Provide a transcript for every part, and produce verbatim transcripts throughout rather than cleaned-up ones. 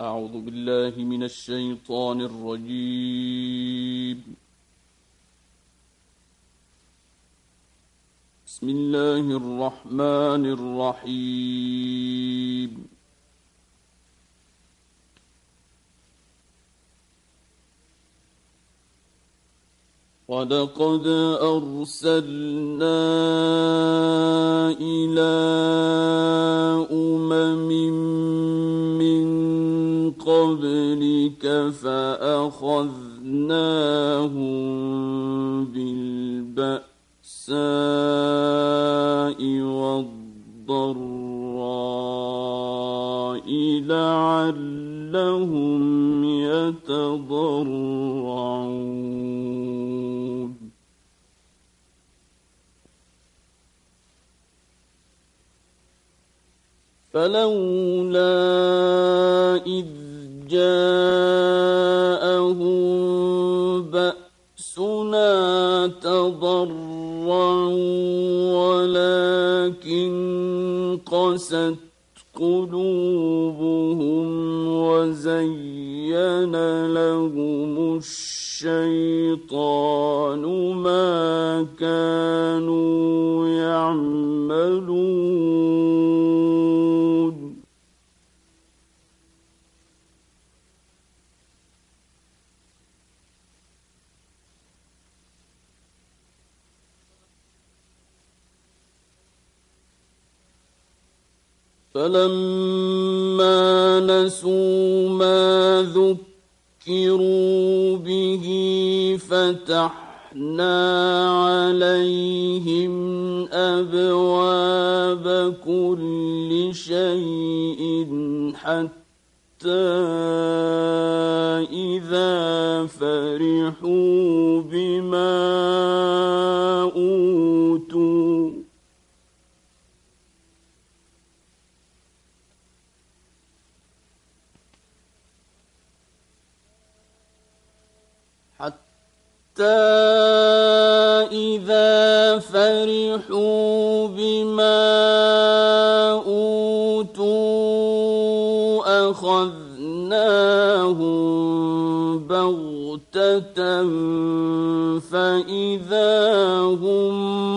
أعوذ بالله من الشيطان الرجيم. بسم الله الرحمن الرحيم. ولقد أرسلنا إلى أمم من قبلك فأخذناهم بالبأساء والضراء لعلهم يتضرعون. فلولا إذ جاءهم بأسنا تضرعوا ولكن قست قلوبهم وزين لهم الشيطان ما كانوا يعملون. فلما نسوا ما ذكروا به فتحنا عليهم أبواب كل شيء حتى إذا فرحوا بما أوتوا حتى إذا فرحوا بما أوتوا أخذناهم بغتة فإذا هم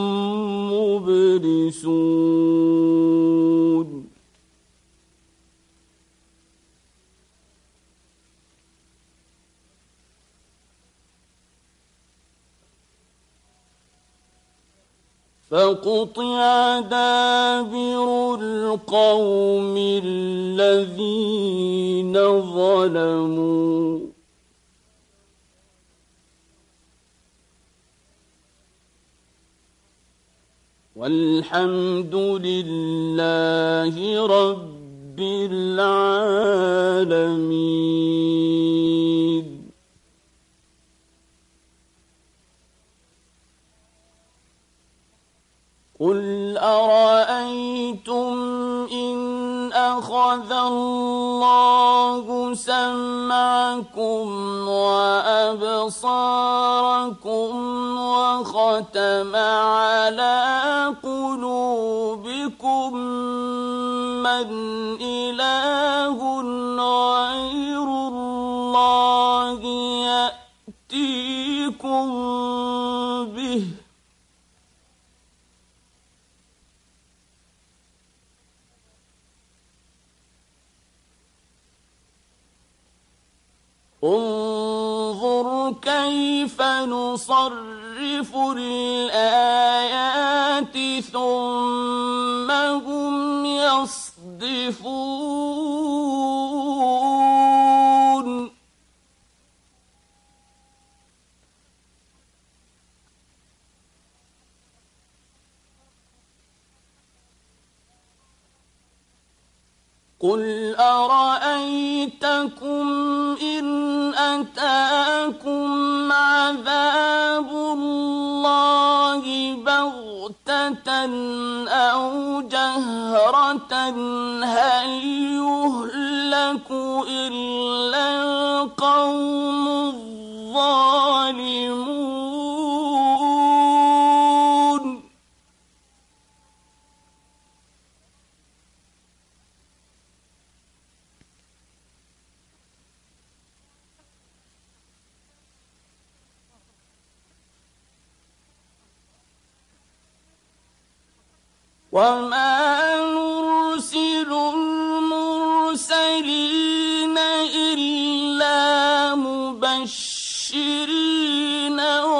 مبلسون. فقطع دابر القوم الذين ظلموا والحمد لله رب العالمين. قل أرأيتم إن أخذ الله سمعكم وأبصاركم وختم على قلوبكم من إله غير الله يأتيكم به انظر كيف نصرف الآيات ثم هم يصدفون. قل أرأيتكم إن أتاكم عذاب الله بغتة أو جهرة هل يهلك إلا القوم الظالمون. وما نرسل المرسلين إلا مبشرين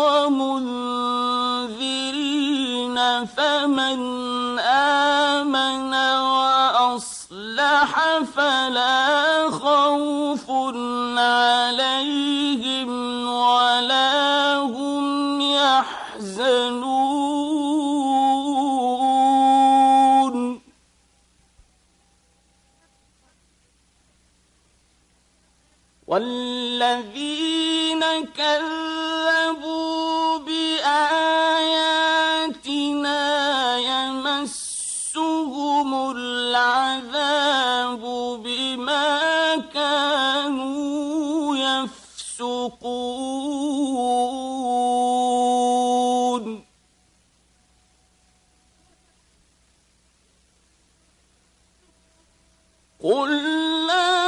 ومنذرين فمن آمن وأصلح فلا خوف عليهم ولا هم يحزنون والذين كذبوا بآياتنا يمسهم العذاب بما كانوا يفسقون قل لا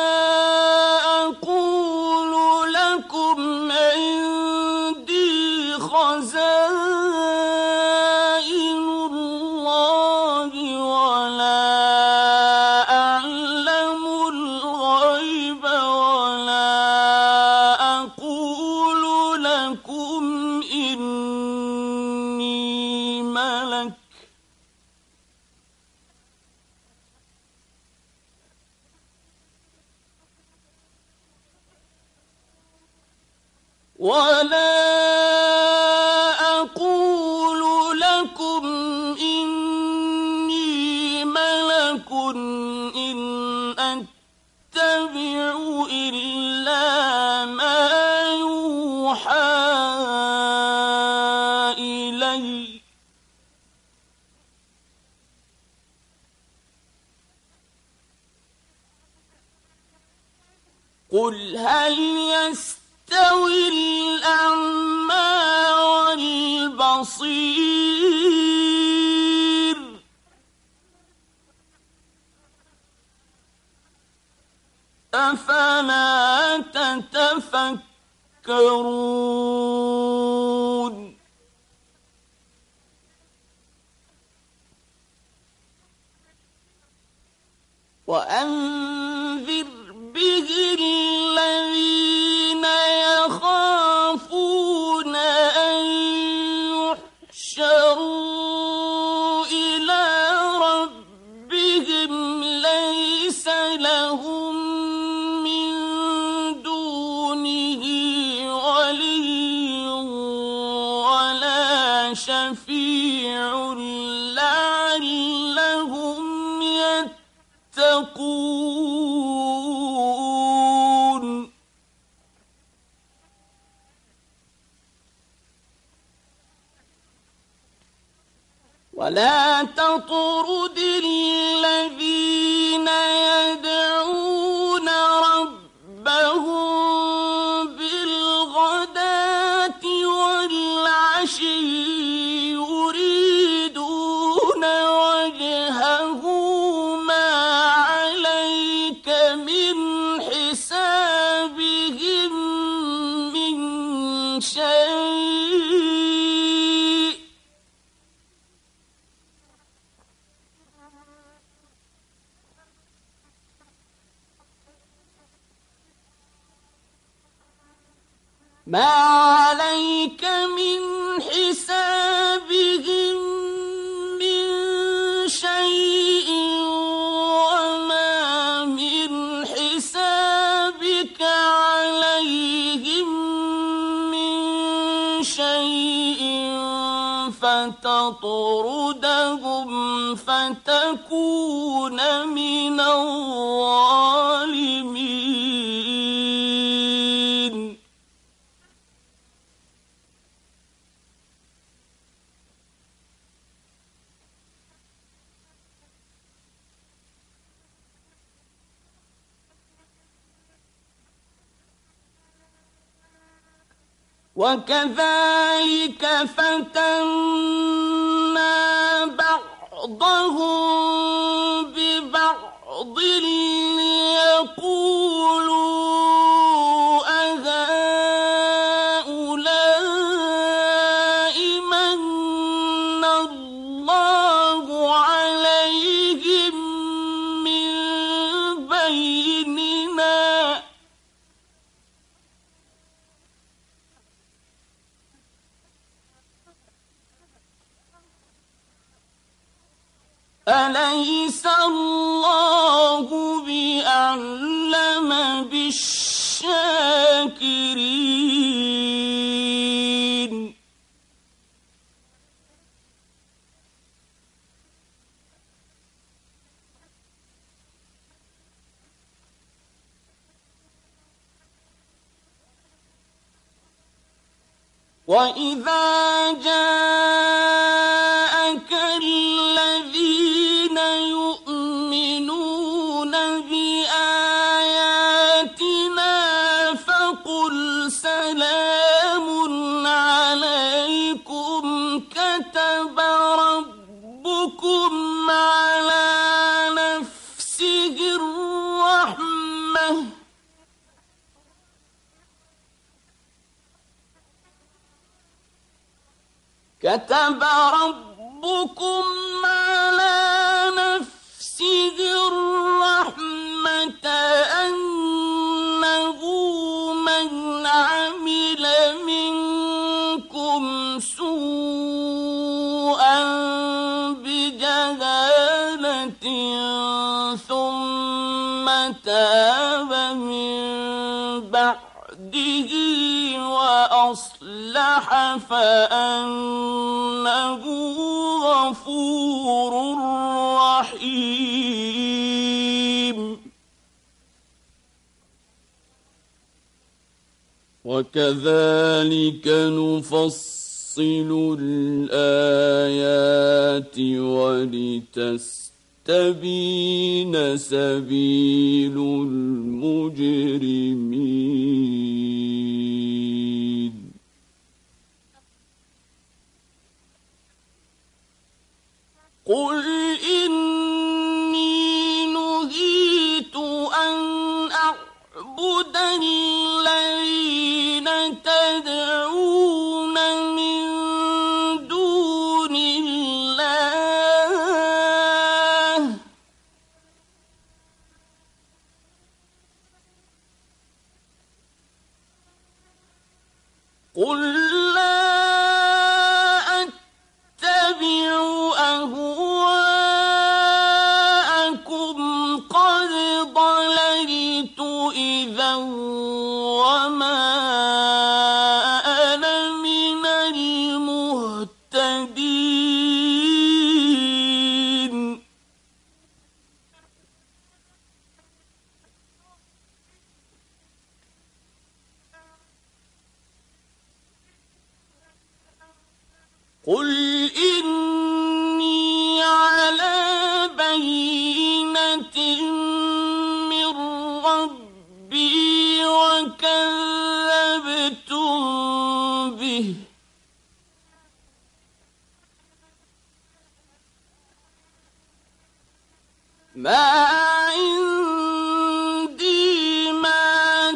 أقول لكم عندي خزائن الله ولا أعلم الغيب ولا أقول لكم إني ملك ولا أقول لكم إني ملك إن أتبع إلا ما يوحى إلي قل هل يستوي الأعمى والبصير أفلا تتفكرون وأنذر به الذين يخافون أن يحشروا إلى ربهم ليس لهم من دونه ولي ولا شفيع لعلهم يتقون ولا تطرد الذين يدعون ربهم بالغداة والعشي يريدون وجهه ما عليك من حسابهم من شيء ما عليك من حسابهم من شيء وما من حسابك عليهم من شيء فتطردهم فتكون من الظالمين وكذلك فتنا بعضهم ببعض ليقولوا أهؤلاء من الله أليس الله بأعلم بالشاكرين وإذا جاءك الذين يؤمنون بآياتنا فقل سلام عليكم كتب ربكم على نفسه الرحمة كتب ربكم على نفسه الرحمة أنه من عمل منكم سوءا بجهالة ثم تاب من بعده وأصلح فأنه غفور رحيم وكذلك نفصل الآيات ولتستبين سبيل المجرمين قل إني نهيت أن أعبد الذين تدعون من دون الله قل لا إذا وما أنا من المهتدين قل إني على بينة من ربي وكذبتم به ما عندي ما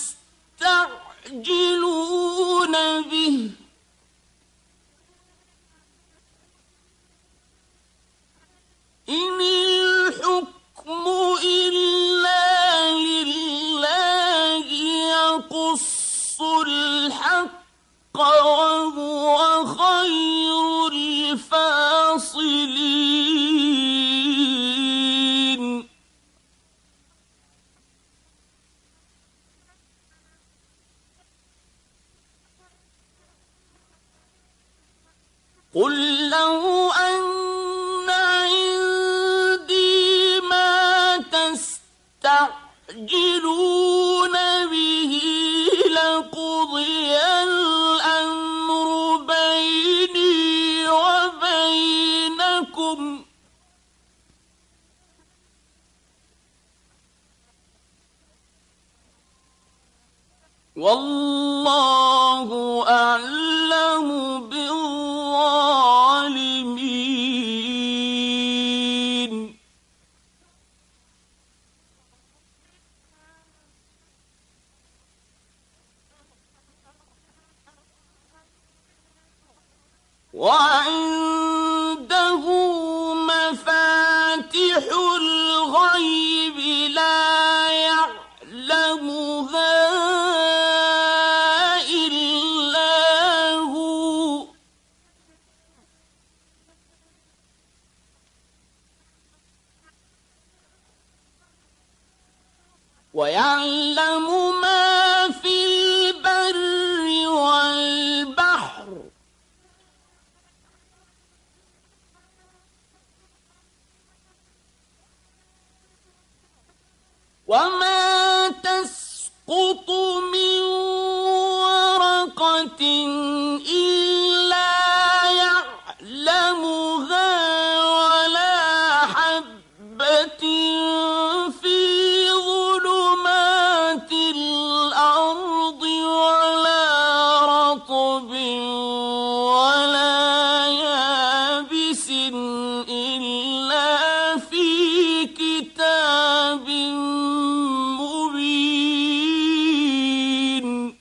تستعجلون به إن الحكم إلا لله يقص الحق وهو خير الفاصلين قل لو أن تستعجلون به لقضي الأمر بيني وبينكم والله أعلم بالظالمين وعنده مفاتح الغيب لا يعلمها إلا هو ويعلم ما في البر والبحر وما تسقط من ورقة إلا يعلمها ولا حبة في ظلمات الأرض ولا رطب ولا يابس إلا في كتاب مبين.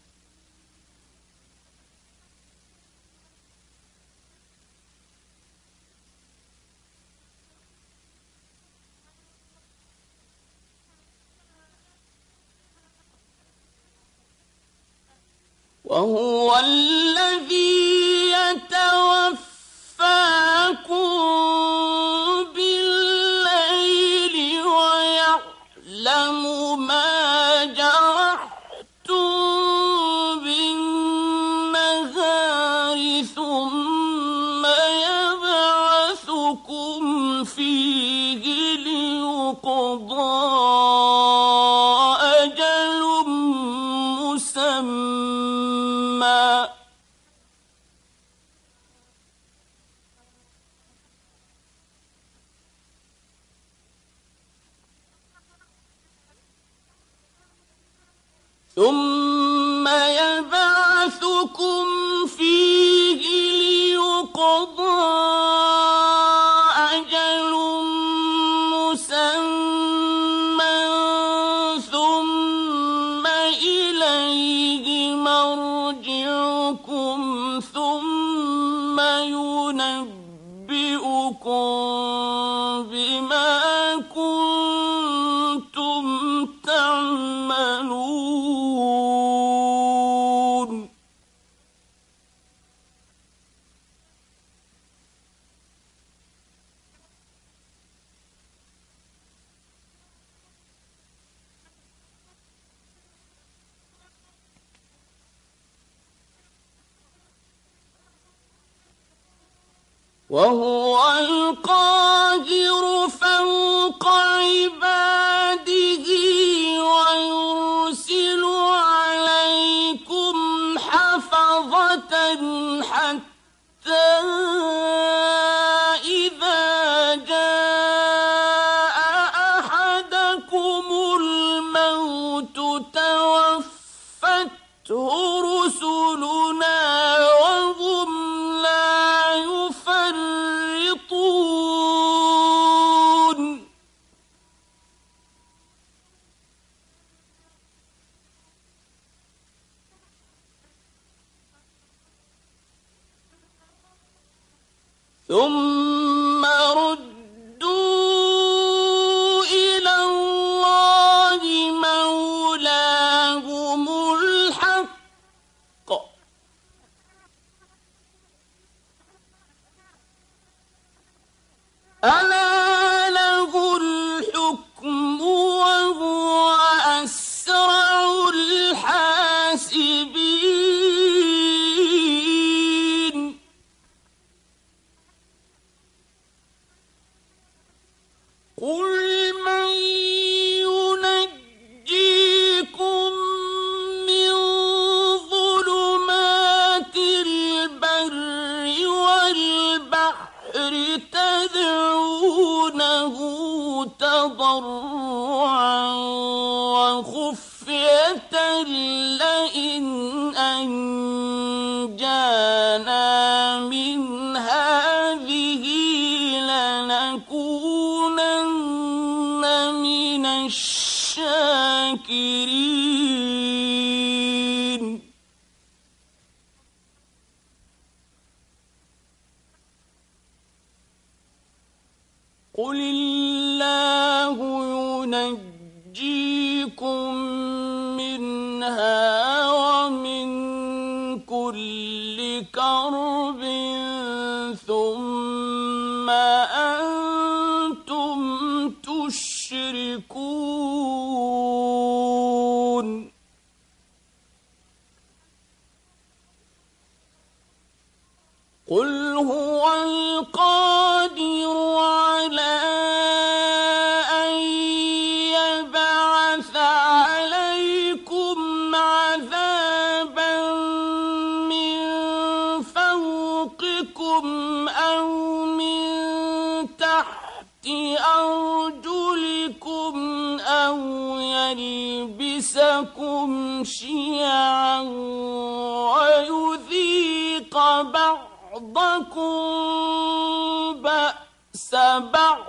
وهو الذي يتوفاكم بالليل ويعلم ما جرحتم بالنهار ثم يبعثكم فيه ليقضى أجل مسمى ثم يبعثكم فيه ليقضى أجل مسمى ثم إليه مرجعكم ثم ينبئكم بما كنتم تعملون. وهو القاهر فوق عباده ويرسل عليكم حفظة حتى إذا جاء أحدكم الموت توفته رسلنا وهم لا يفرطون. ثم ردوا إلى الله مولاهم الحق ألا له الحكم وهو أسرع الحاسبين. قل من ينجيكم من ظلمات البر والبحر تدعونه تضرعا وخفية لئن أنجانا من هذه لنكونن من الشاكرين. قل الله ينجيكم منها ومن كل كرب ثم أنتم تشركون. قل هو القادر على أن يبعث عليكم عذابا من فوقكم أو من تحت أرجلكم أو يلبسكم شيعا ويذيق بعضكم بأس بعض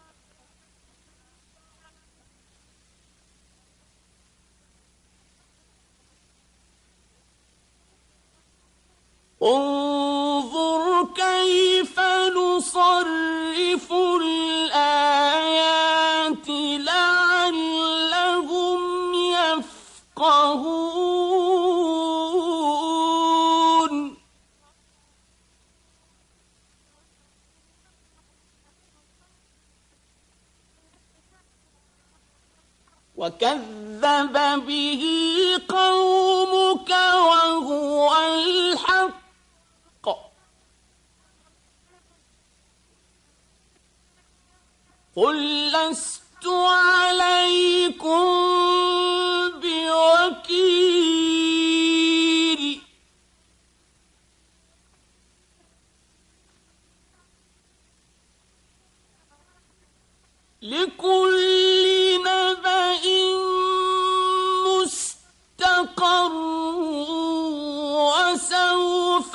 انظر كيف نصرف الآيات لعلهم يفقهون وكذب به قومك وهو الحق قل لست عليكم بوكيل لكل نبأ مستقر وسوف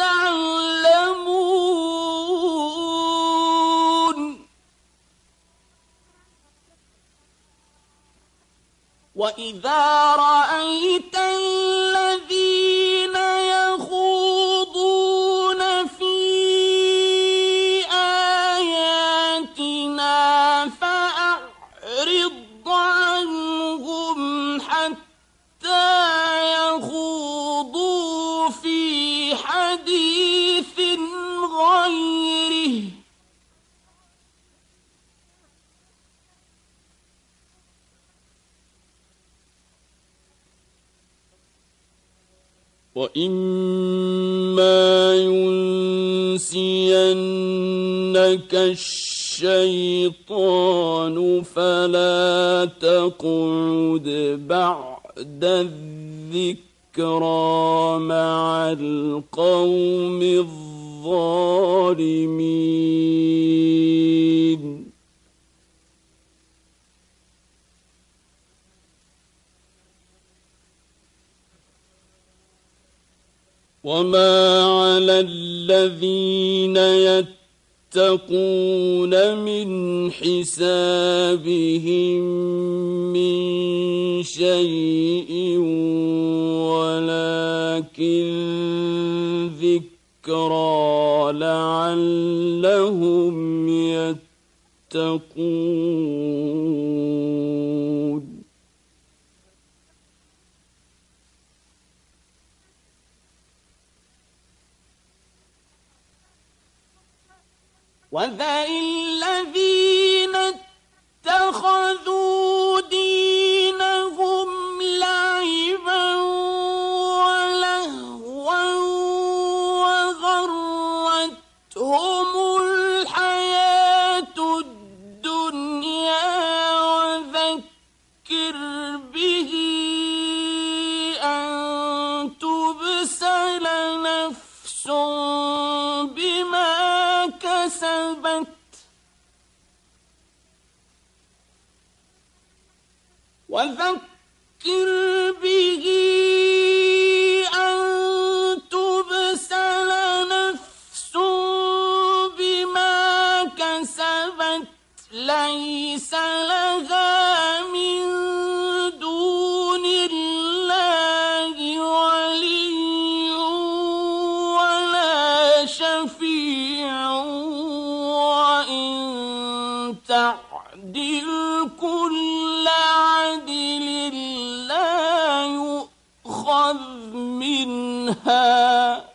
تعلمون وإذا رأيت الذين يخوضون في آياتنا فأعرض عنهم حتى يخوضوا في حديث غيره وإما ينسينك الشيطان فلا تقعد بعد الذكرى مع القوم الظالمين وما على الذين يتقون من حسابهم من شيء ولكن ذكرى لعلهم يتقون وذر الذين اتخذوا دينهم لعبا ولهوا وغرتهم الحياة الدنيا وذكر به أن تبسل نفس بما كسبت وذكر به أن تبسل نفس بما كسبت ليس لها من دون الله ولي ولا شفيع وإن تعدل كل عدل لا يؤخذ منها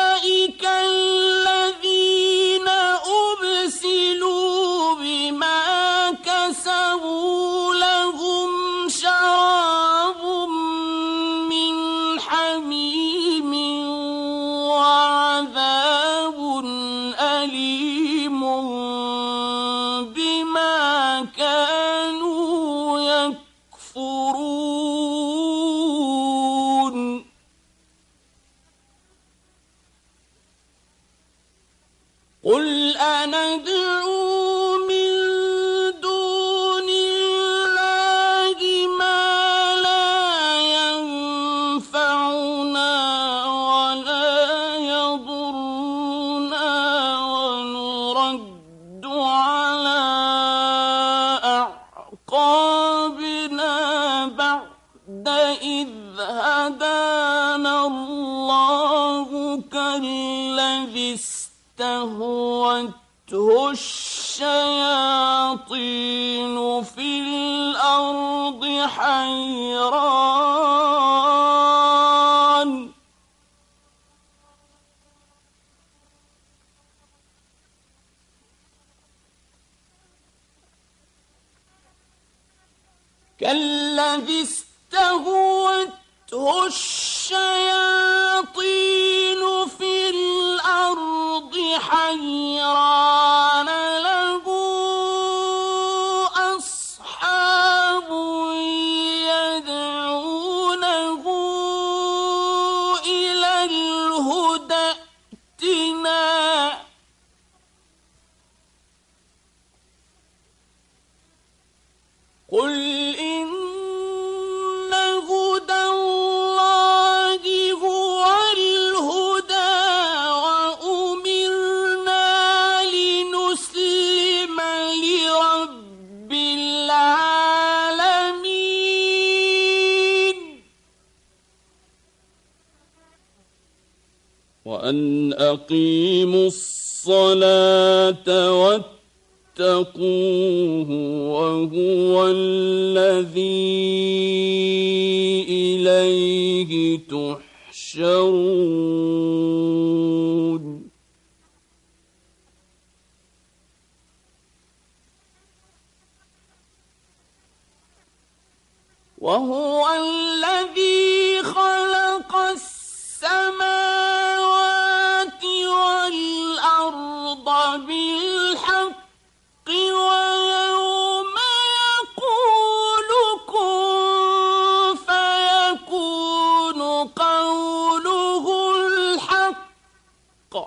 أولئك الذين أبسلوا بما قل أندعو من دون الله ما لا ينفعنا ولا يضرنا ونرد على أعقابنا بعد إذ هدانا الله كالذي استهوته الشياطين في الأرض حيران كالذي استهوته الشياطين في الأرض حيران له أصحاب يدعونه إلى الهدى ائتنا قل إن هدى الله هو الهدى وأمرنا لنسلم لرب العالمين وأن أقيموا الصلاة واتقوه وهو الذي إليه تحشرون وهو الذي خلق السماوات والأرض بالحق ويوم يقول كن فيكون قوله الحق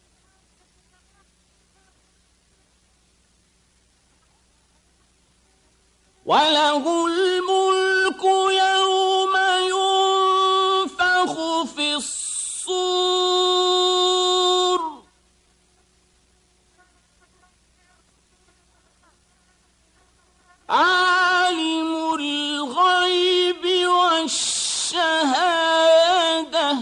وله الملك يوم ينفخ في الصور عالم الغيب والشهادة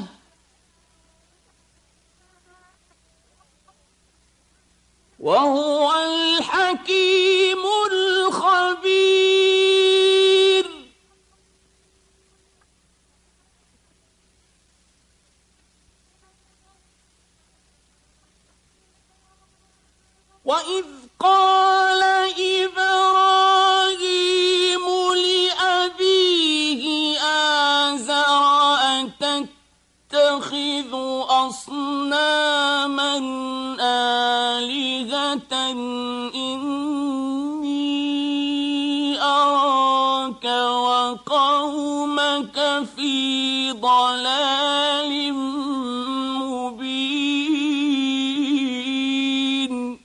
وهو الحكيم الخبير وإذ قال إبراهيم لأبيه آزر أتتخذ أصناما آلهة إني أراك وقومك في ضلال مبين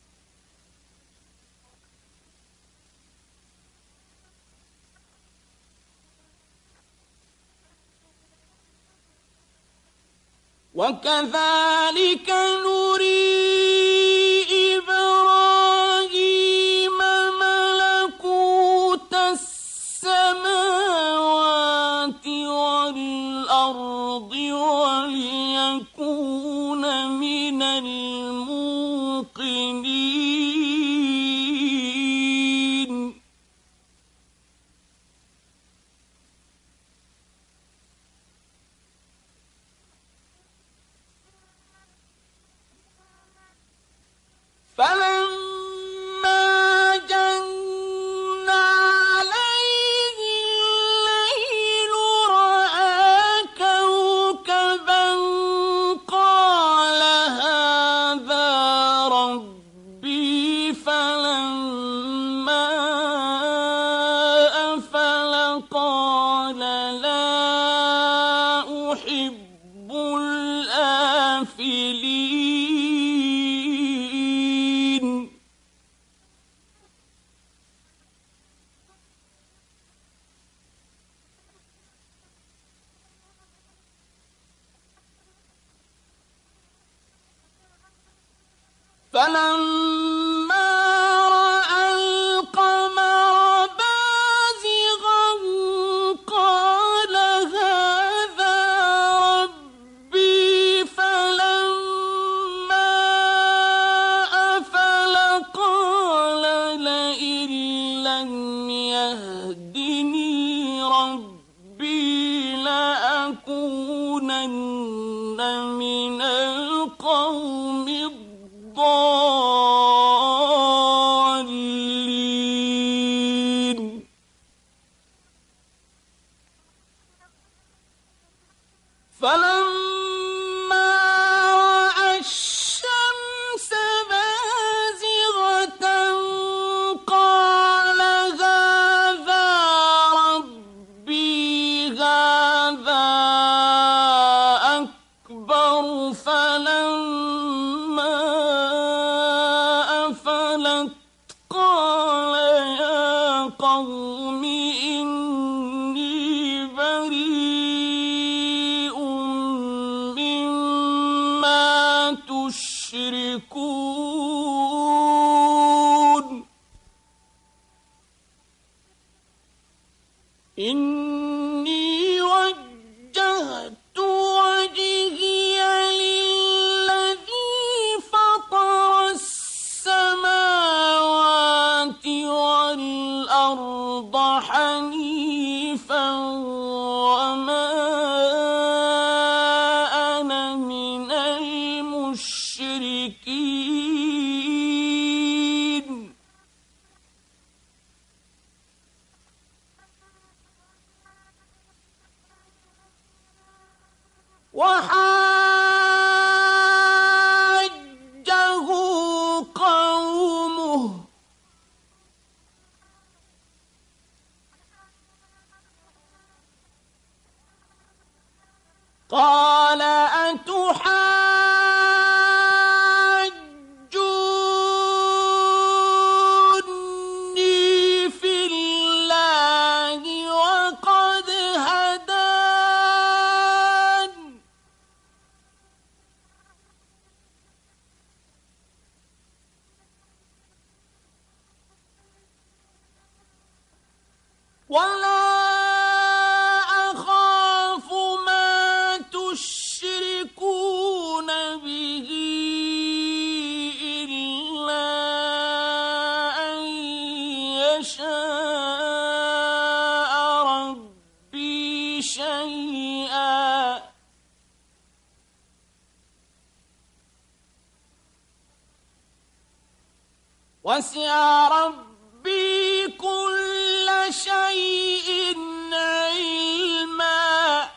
وكذلك نري إبراهيم ملكوت السماوات والأرض وليكون من الموقنين فلما جن عليه الليل رأى كوكبا قال هذا ربي فلما أفل قال لا أحب الآفلين فلما رأى القمر بازغا قال هذا ربي فلما أفل قال لئن لم يهدني ربي لأكونن من القوم الضالين فلما رأى الشمس بازغة قال هذا ربي هذا أكبر فلما أفلت قال يا قوم إني بريء مما تشركون إني وجهت وجهي للذي فطر السماوات والأرض حنيفا وما أنا من المشركين وحاجه قومه قال أتحاجوني في الله وقد هدان ولا أخاف ما تشركون به إلا أن يشاء ربي شيئا وسع ربي كل شيء علما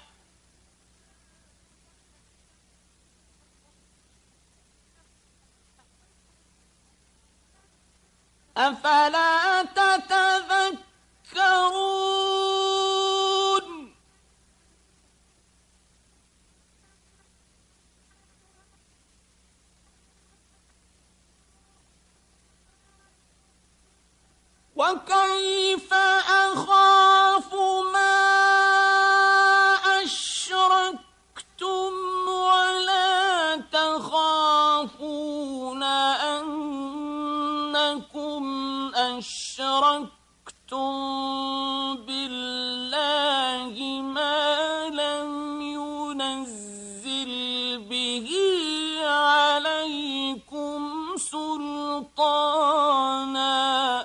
أفلا تتذكرون وكيف أخاف ما أشركتم ولا تخافون أنكم أشركتم بالله ما لم ينزل به عليكم سلطانا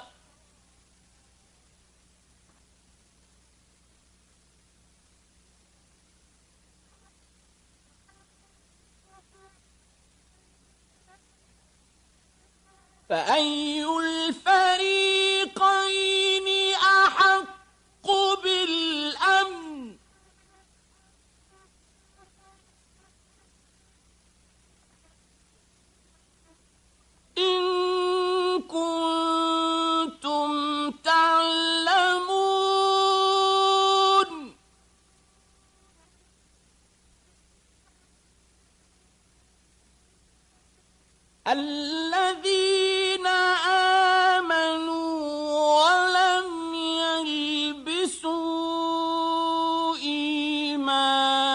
فأي الفريقين أحق بالأمن إن كنتم تعلمون الذين آمنوا ولم يلبسوا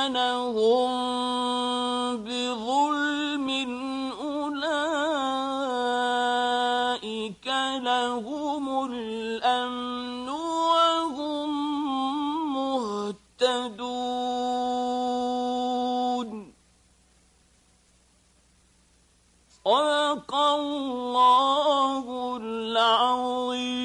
إيمانهم بظلم أولئك لهم الأمن وهم مهتدون. صدق الله العظيم.